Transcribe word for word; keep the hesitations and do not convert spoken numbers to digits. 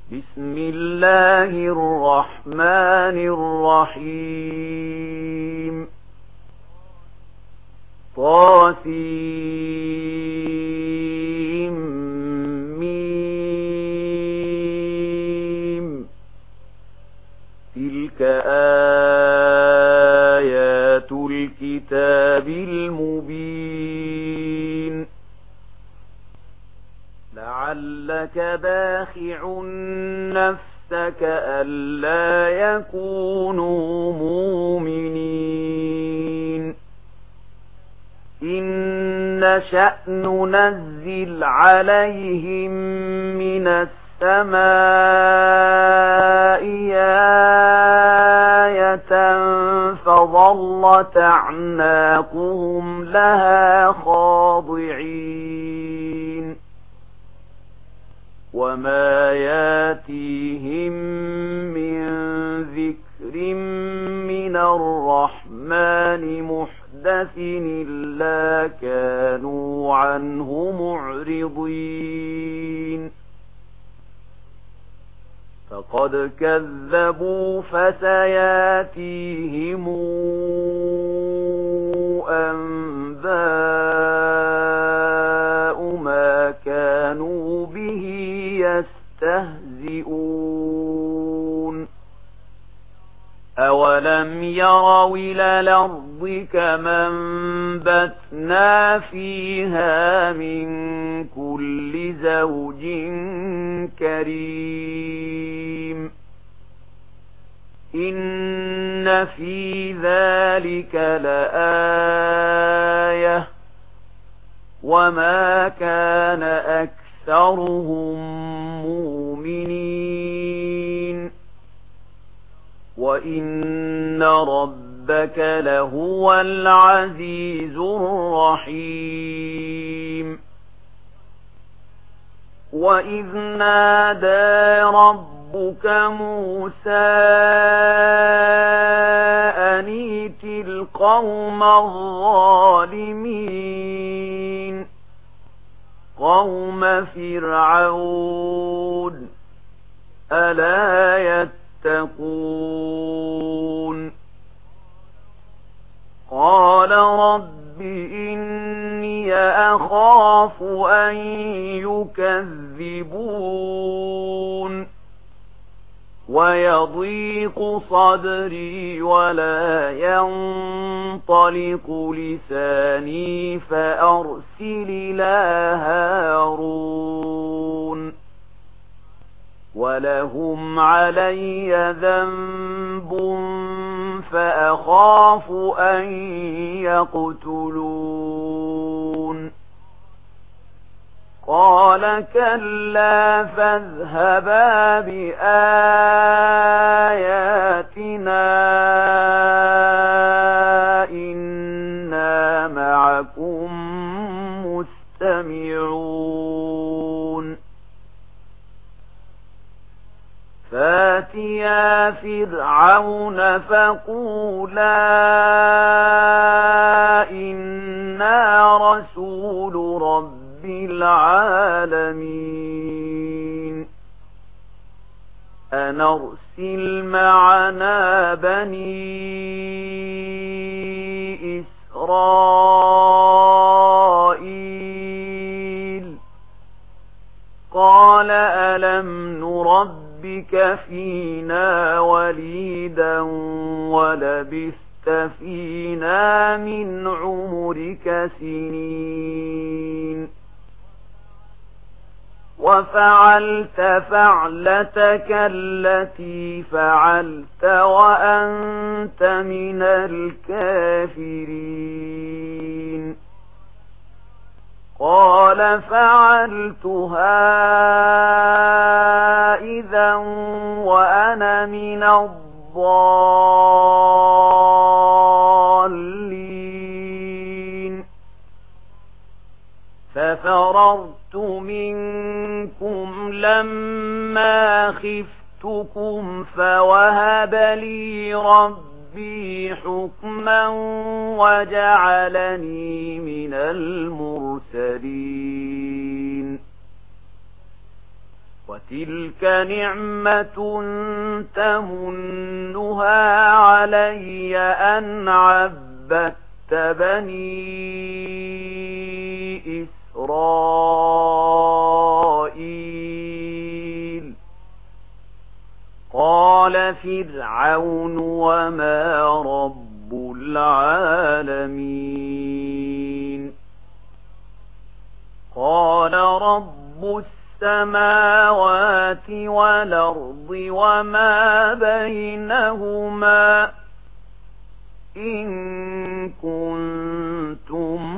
بسم الله الرحمن الرحيم طاسيم ميم تلك آيات الكتاب المبين لعلك باخع نفسك ألا يكونوا مؤمنين إن نشأ ننزل عليهم من السماء آية فظلت أعناقهم لها خاضعين وما ياتيهم من ذكر من الرحمن محدث إلا كانوا عنه معرضين فقد كذبوا فسياتيهم أنباء ما كانوا به يستهزئون أولم يروا إلى الأرض كما أنبتنا فيها من كل زوج كريم إن في ذلك لآية وما كان أكثرهم مؤمنين وإن ربك لهو العزيز الرحيم وإذ نادى ربك موسى أن ائت القوم الظالمين قوم فرعون ألا يتقون قال رب إني أخاف أن يكذبون ويضيق صدري ولا ينطلق لساني فأرسل إلى هارون ولهم علي ذنب فأخاف أن يقتلون قال كلا فاذهبا بآياتنا إنا معكم مستمعون فاتيا فرعون فقولا إنا رسول رب العالمين أن أرسل معنا بني إسرائيل قال ألم نربك فينا وليدا ولبثت فينا من عمرك سنين وفعلت فعلتك التي فعلت وأنت من الكافرين قال فعلتها إذا وأنا من الضالين ففررت منكم لما خفتكم فوهب لي ربي حكما وجعلني من المرسلين وتلك نعمة تمنها علي أن عبدت بني إسرائيل. قال فرعون وما رب العالمين؟ قال رب السماوات والأرض وما بينهما إن كنتم